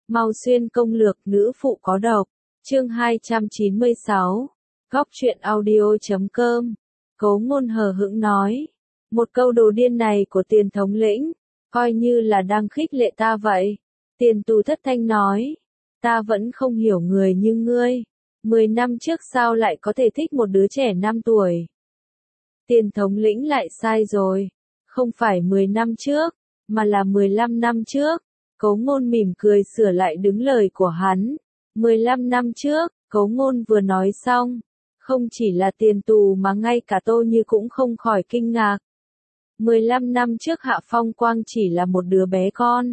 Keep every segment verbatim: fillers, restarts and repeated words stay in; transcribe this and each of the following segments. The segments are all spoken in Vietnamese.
Mau xuyên công lược nữ phụ có độc. Chương hai trăm chín mươi sáu. Góc truyện audio chấm com. Cố Ngôn hờ hững nói. Một câu đồ điên này của Tiền thống lĩnh, coi như là đang khích lệ ta vậy. Tiền Tù thất thanh nói. Ta vẫn không hiểu người như ngươi. Mười năm trước sao lại có thể thích một đứa trẻ năm tuổi. Tiền thống lĩnh lại sai rồi. Không phải mười năm trước, mà là mười lăm năm trước. Cố Ngôn mỉm cười sửa lại đứng lời của hắn. mười lăm năm trước, Cố Ngôn vừa nói xong. Không chỉ là Tiền Tù mà ngay cả Tô Như cũng không khỏi kinh ngạc. mười lăm năm trước Hạ Phong Quang chỉ là một đứa bé con.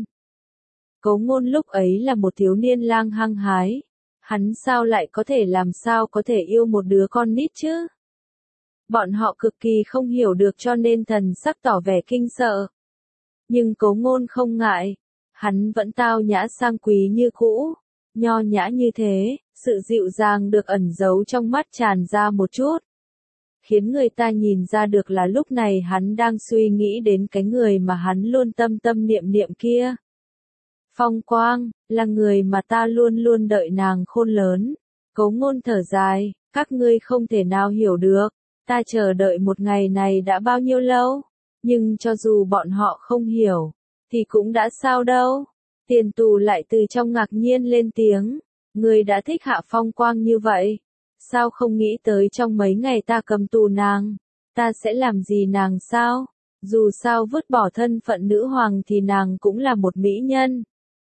Cố Ngôn lúc ấy là một thiếu niên lang hăng hái. Hắn sao lại có thể làm sao có thể yêu một đứa con nít chứ? Bọn họ cực kỳ không hiểu được cho nên thần sắc tỏ vẻ kinh sợ. Nhưng Cố Ngôn không ngại. Hắn vẫn tao nhã sang quý như cũ. Nho nhã như thế, sự dịu dàng được ẩn giấu trong mắt tràn ra một chút. Khiến người ta nhìn ra được là lúc này hắn đang suy nghĩ đến cái người mà hắn luôn tâm tâm niệm niệm kia. Phong Quang, là người mà ta luôn luôn đợi nàng khôn lớn. Cố Ngôn thở dài, các ngươi không thể nào hiểu được. Ta chờ đợi một ngày này đã bao nhiêu lâu. Nhưng cho dù bọn họ không hiểu, thì cũng đã sao đâu. Tiền Tù lại từ trong ngạc nhiên lên tiếng. Ngươi đã thích Hạ Phong Quang như vậy. Sao không nghĩ tới trong mấy ngày ta cầm tù nàng. Ta sẽ làm gì nàng sao? Dù sao vứt bỏ thân phận nữ hoàng thì nàng cũng là một mỹ nhân.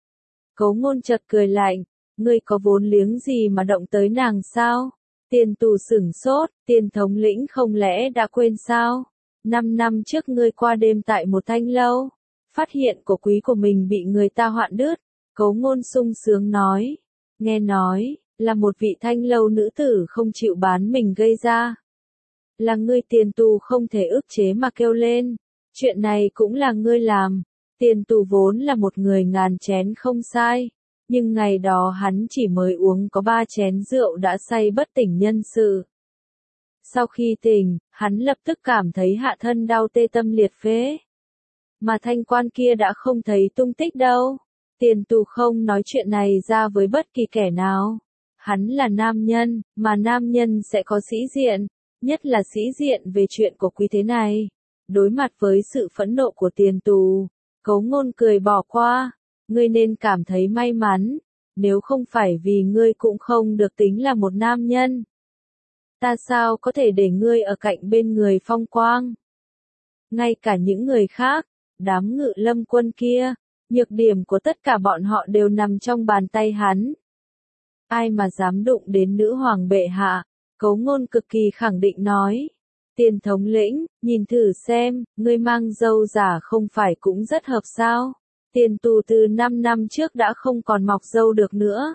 Cố Ngôn chợt cười lạnh. Ngươi có vốn liếng gì mà động tới nàng sao? Tiền Tù sửng sốt. Tiền thống lĩnh không lẽ đã quên sao? Năm năm trước ngươi qua đêm tại một thanh lâu. Phát hiện của quý của mình bị người ta hoạn đứt. Cố Ngôn sung sướng nói. Nghe nói, là một vị thanh lâu nữ tử không chịu bán mình gây ra. Là ngươi. Tiền Tù không thể ức chế mà kêu lên. Chuyện này cũng là ngươi làm. Tiền Tù vốn là một người ngàn chén không sai. Nhưng ngày đó hắn chỉ mới uống có ba chén rượu đã say bất tỉnh nhân sự. Sau khi tỉnh, hắn lập tức cảm thấy hạ thân đau tê tâm liệt phế. Mà thanh quan kia đã không thấy tung tích đâu. Tiền Tù không nói chuyện này ra với bất kỳ kẻ nào. Hắn là nam nhân, mà nam nhân sẽ có sĩ diện, nhất là sĩ diện về chuyện của quý thế này. Đối mặt với sự phẫn nộ của Tiền Tù, Cố Ngôn cười bỏ qua. Ngươi nên cảm thấy may mắn, nếu không phải vì ngươi cũng không được tính là một nam nhân. Ta sao có thể để ngươi ở cạnh bên người Phong Quang? Ngay cả những người khác, đám Ngự Lâm quân kia, nhược điểm của tất cả bọn họ đều nằm trong bàn tay hắn. Ai mà dám đụng đến nữ hoàng bệ hạ? Cố Ngôn cực kỳ khẳng định nói. Tiền thống lĩnh, nhìn thử xem, ngươi mang râu giả không phải cũng rất hợp sao? Tiền Tù từ năm năm trước đã không còn mọc râu được nữa.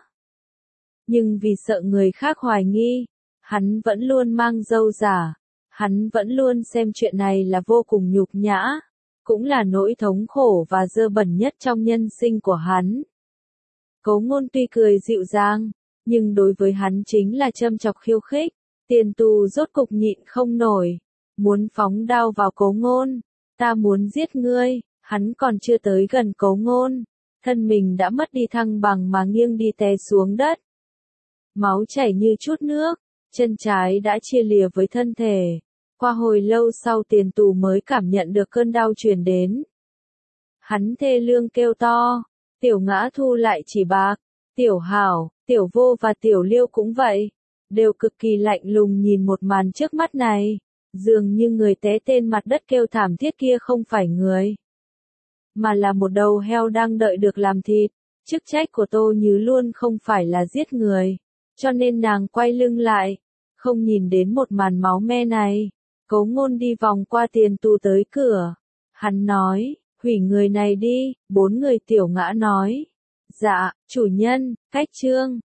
Nhưng vì sợ người khác hoài nghi, hắn vẫn luôn mang râu giả. Hắn vẫn luôn xem chuyện này là vô cùng nhục nhã. Cũng là nỗi thống khổ và dơ bẩn nhất trong nhân sinh của hắn. Cố Ngôn tuy cười dịu dàng, nhưng đối với hắn chính là châm chọc khiêu khích. Tiền Tù rốt cục nhịn không nổi, muốn phóng đao vào Cố Ngôn. Ta muốn giết ngươi. Hắn còn chưa tới gần Cố Ngôn, thân mình đã mất đi thăng bằng mà nghiêng đi té xuống đất. Máu chảy như chút nước, chân trái đã chia lìa với thân thể. Qua hồi lâu sau Tiền Tù mới cảm nhận được cơn đau truyền đến. Hắn thê lương kêu to. Tiểu Ngã thu lại chỉ bạc. Tiểu Hảo, Tiểu Vô và Tiểu Liêu cũng vậy. Đều cực kỳ lạnh lùng nhìn một màn trước mắt này. Dường như người té trên mặt đất kêu thảm thiết kia không phải người, mà là một đầu heo đang đợi được làm thịt. Chức trách của Tô Như luôn không phải là giết người. Cho nên nàng quay lưng lại. Không nhìn đến một màn máu me này. Cố Ngôn đi vòng qua Tiền Tù tới cửa. Hắn nói, hủy người này đi. Bốn người Tiểu Ngã nói. Dạ, chủ nhân, cách chương.